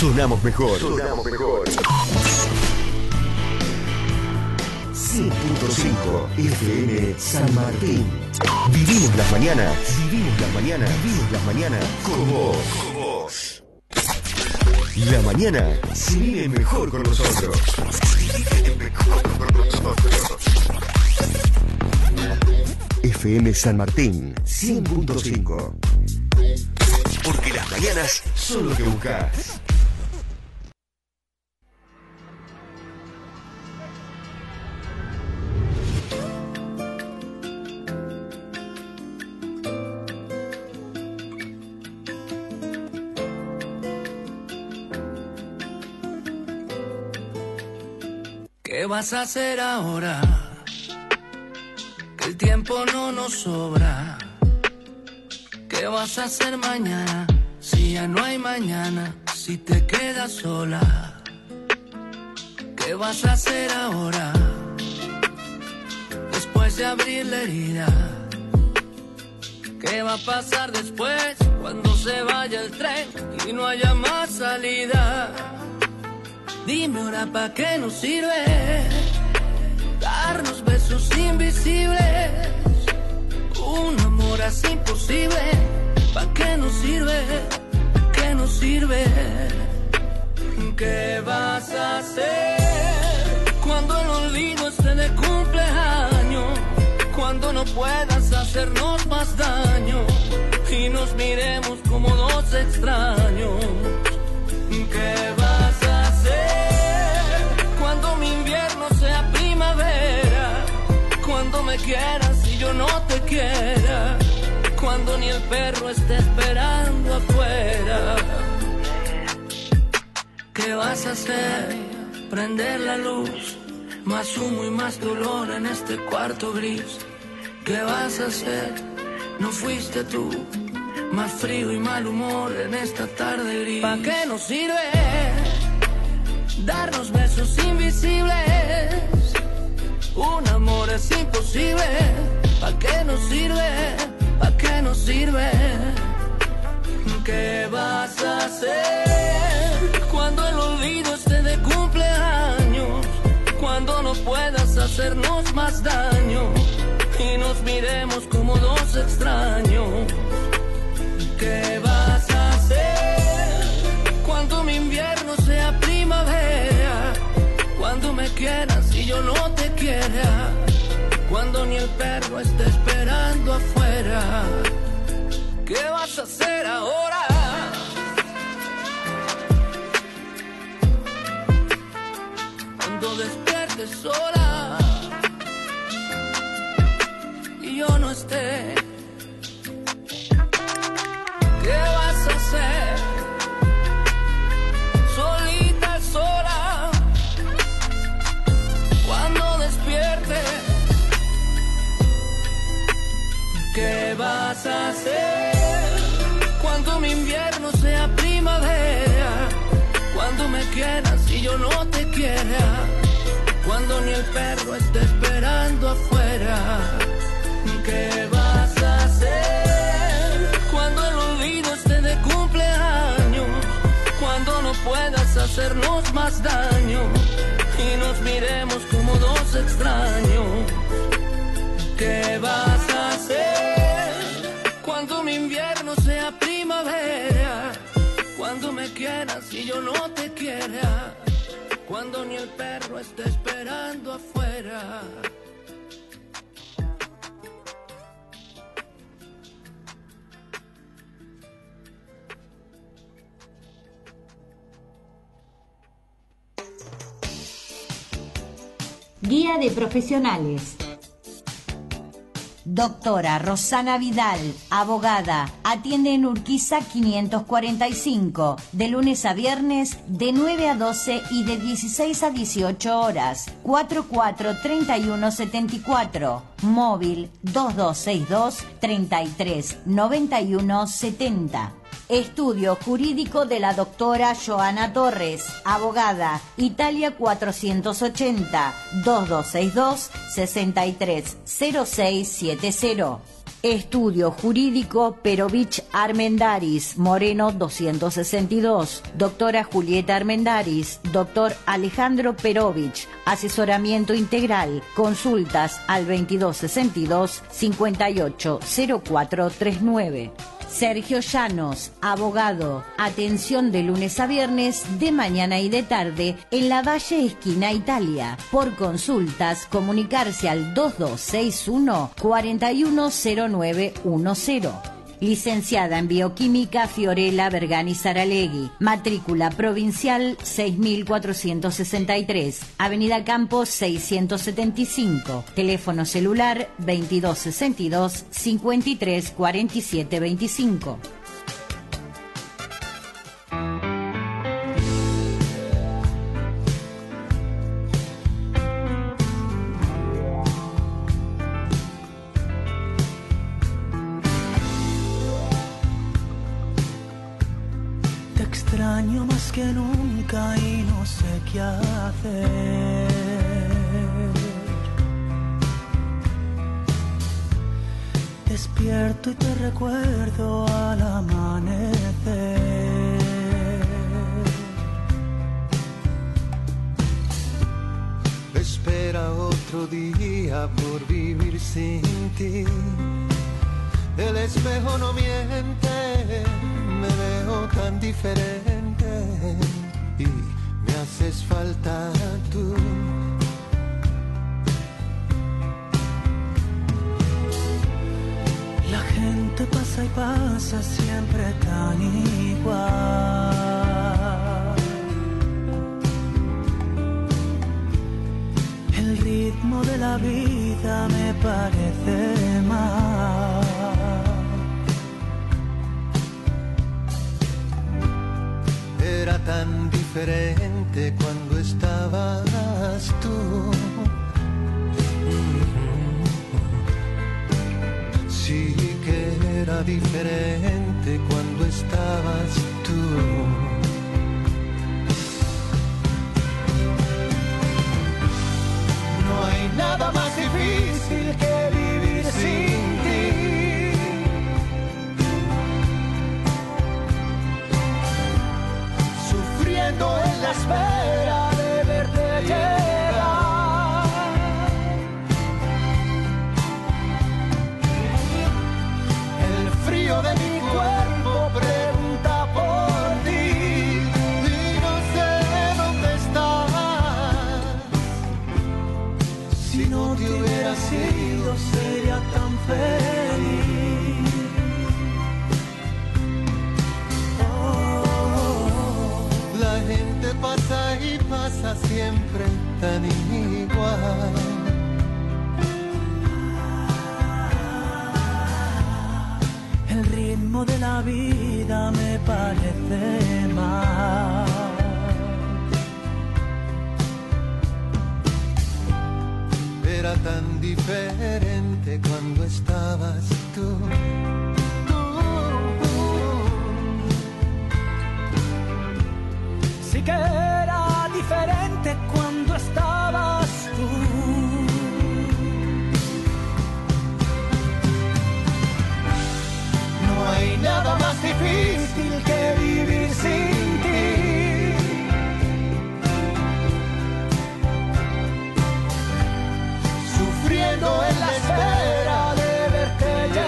Sonamos mejor. Sonamos mejor. 100.5 FM San Martín. Vivimos las mañanas. Vivimos las mañanas. Vivimos las mañanas con vos. Con vos. La mañana se vive mejor con nosotros. Se vive mejor con nosotros. FM San Martín 100.5. Porque las mañanas son lo que buscas. ¿Qué vas a hacer ahora? Que el tiempo no nos sobra. ¿Qué vas a hacer mañana? Si ya no hay mañana, si te quedas sola. ¿Qué vas a hacer ahora? Después de abrir la herida. ¿Qué va a pasar después? Cuando se vaya el tren y no haya más salida. Dime ahora, ¿pa' qué nos sirve darnos besos invisibles? Un amor así imposible. ¿Pa' qué nos sirve? ¿Qué nos sirve? ¿Qué vas a hacer cuando el olvido esté de cumpleaños? Cuando no puedas hacernos más daño y nos miremos como dos extraños. ¿Qué vas a hacer cuando mi invierno sea primavera? Cuando me quieras y yo no te quiera. Cuando ni el perro esté esperando afuera. ¿Qué vas a hacer? Prender la luz. Más humo y más dolor en este cuarto gris. ¿Qué vas a hacer? No fuiste tú. Más frío y mal humor en esta tarde gris. ¿Pa' qué nos sirve darnos besos invisibles? Un amor es imposible. ¿Pa' qué nos sirve? ¿Pa' qué nos sirve? ¿Qué vas a hacer cuando el olvido esté de cumpleaños? Cuando no puedas hacernos más daño y nos miremos como dos extraños. ¿Qué vas a hacer cuando mi invierno sea primavera? Cuando me quieras y yo no te quiera. Cuando ni el perro esté esperando afuera. ¿Qué vas a hacer ahora? Cuando despiertes sola y yo no esté. ¿Qué vas a hacer? Solita, sola. Cuando despierte. ¿Qué vas a hacer? Cuando mi invierno sea primavera. Cuando me quieras y yo no te quiera. Cuando ni el perro esté esperando afuera. ¿Qué vas a hacer? Cuando el olvido esté de cumpleaños. Cuando no puedas hacernos más daño y nos miremos como dos extraños. ¿Qué vas a hacer? Cuando mi invierno sea primavera. Cuando me quieras y yo no te quiera. Cuando ni el perro esté esperando afuera. Guía de profesionales. Doctora Rosana Vidal, abogada, atiende en Urquiza 545, de lunes a viernes de 9 a 12 y de 16 a 18 horas, 443174, móvil 2262 33 91 70. Estudio jurídico de la doctora Joana Torres, abogada, Italia 480, 2262 630670. Estudio Jurídico Perovich Armendaris, Moreno 262. Doctora Julieta Armendaris, doctor Alejandro Perovich. Asesoramiento integral. Consultas al 2262 580439. Sergio Llanos, abogado. Atención de lunes a viernes, de mañana y de tarde, en la Valle Esquina Italia. Por consultas, comunicarse al 2261 410910. Licenciada en Bioquímica Fiorella Bergani Saralegui. Matrícula provincial 6463. Avenida Campos 675. Teléfono celular 2262 534725. Extraño más que nunca y no sé qué hacer. Despierto y te recuerdo al amanecer. Espera otro día por vivir sin ti. El espejo no miente, me veo tan diferente y me haces falta tú. La gente pasa y pasa siempre tan igual. El ritmo de la vida me parece mal. Era tan diferente cuando estabas tú. Sí que era diferente cuando estabas tú. No hay nada más difícil que vivir sin ti. Sufriendo en la espera de verte llegar. El frío de mi cuerpo pregunta por ti y no sé dónde estás. Si no te hubiera sido sería tan feliz. La gente pasa y pasa siempre tan igual. El ritmo de la vida me parece mal. Era tan diferente cuando estabas tú. Sí que era diferente cuando estabas tú. No hay nada más difícil que vivir sin ti. Sufriendo en la espera de verte llegar.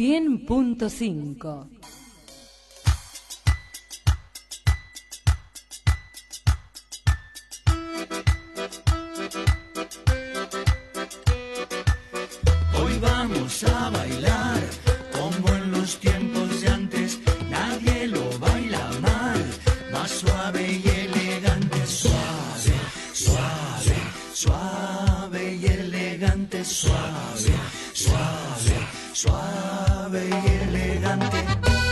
100.5. Hoy vamos a bailar como en los tiempos de antes, nadie lo baila mal, más suave y elegante, suave, suave, suave y elegante, suave, suave, suave y elegante.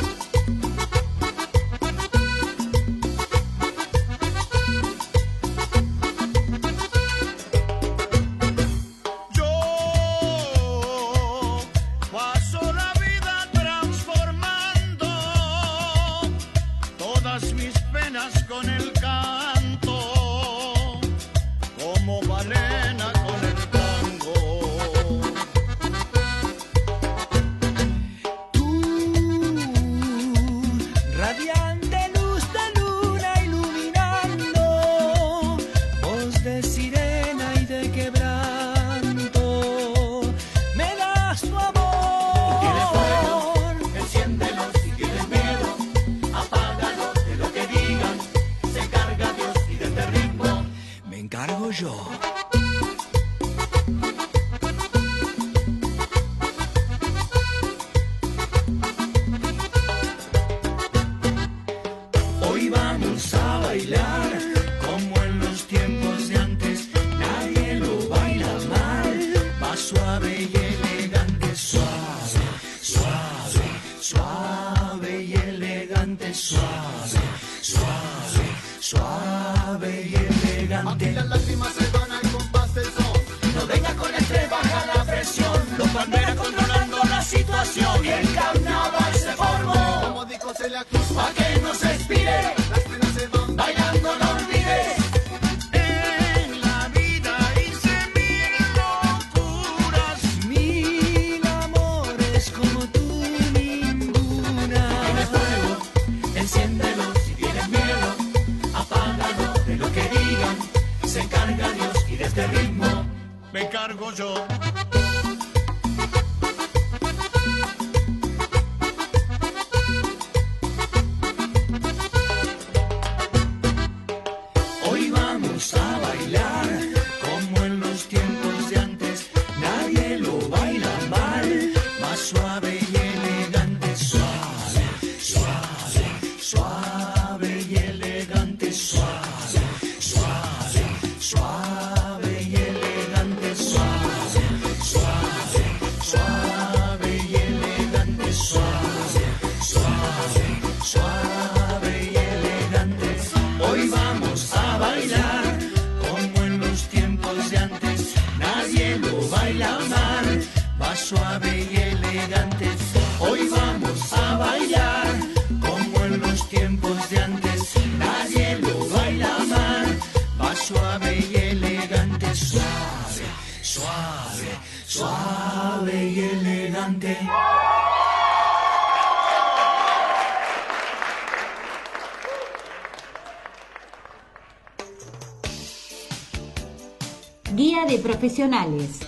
Guía de profesionales.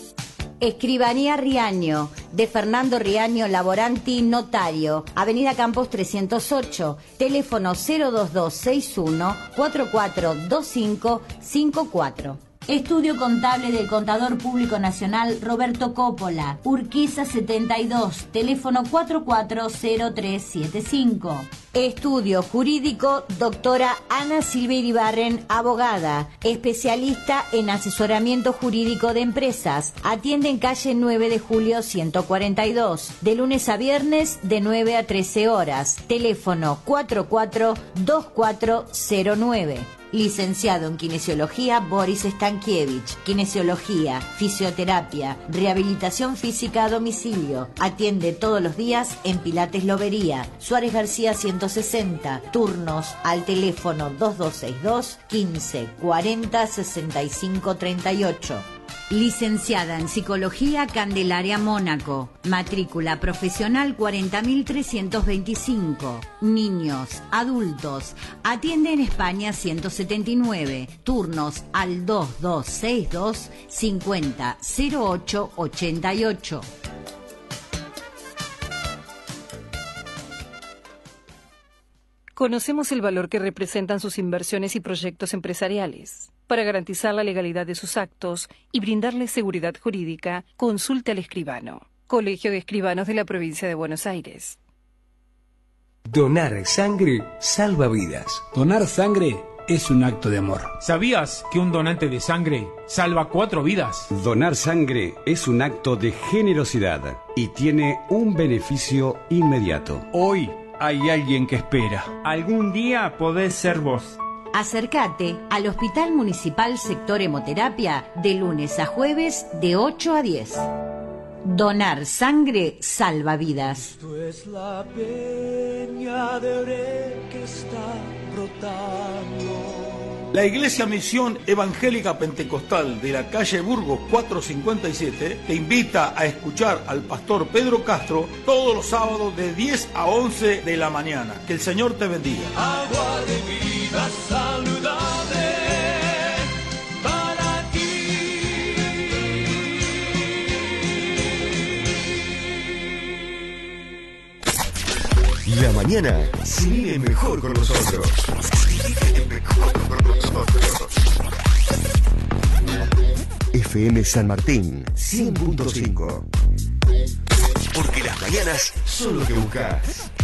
Escribanía Riaño, de Fernando Riaño Laboranti, notario, Avenida Campos 308, teléfono 02261 442554. Estudio contable del Contador Público Nacional Roberto Coppola, Urquiza 72, teléfono 440375. Estudio jurídico, doctora Ana Silvia Iribarren, abogada, especialista en asesoramiento jurídico de empresas. Atiende en calle 9 de julio 142, de lunes a viernes de 9 a 13 horas. Teléfono 442409. Licenciado en Kinesiología Boris Stankiewicz. Kinesiología, fisioterapia, rehabilitación física a domicilio. Atiende todos los días en Pilates Lobería, Suárez García 160. Turnos al teléfono 2262 15 40 65 38. Licenciada en Psicología Candelaria Mónaco. Matrícula profesional 40.325. Niños, adultos. Atiende en España 179. Turnos al 2262 50 08 88. Conocemos el valor que representan sus inversiones y proyectos empresariales. Para garantizar la legalidad de sus actos y brindarle seguridad jurídica, consulte al escribano. Colegio de Escribanos de la Provincia de Buenos Aires. Donar sangre salva vidas. Donar sangre es un acto de amor. ¿Sabías que un donante de sangre salva 4 vidas? Donar sangre es un acto de generosidad y tiene un beneficio inmediato. Hoy hay alguien que espera. Algún día podés ser vos. Acércate al Hospital Municipal Sector Hemoterapia de lunes a jueves de 8 a 10. Donar sangre salva vidas. Esto es la peña de Oré que está brotando. La Iglesia Misión Evangélica Pentecostal de la calle Burgos 457 te invita a escuchar al pastor Pedro Castro todos los sábados de 10 a 11 de la mañana. Que el Señor te bendiga. Agua de vida saludable para ti. La mañana se vive mejor con nosotros. Se vive mejor con nosotros. FM San Martín 100.5. Porque las mañanas son lo que buscas.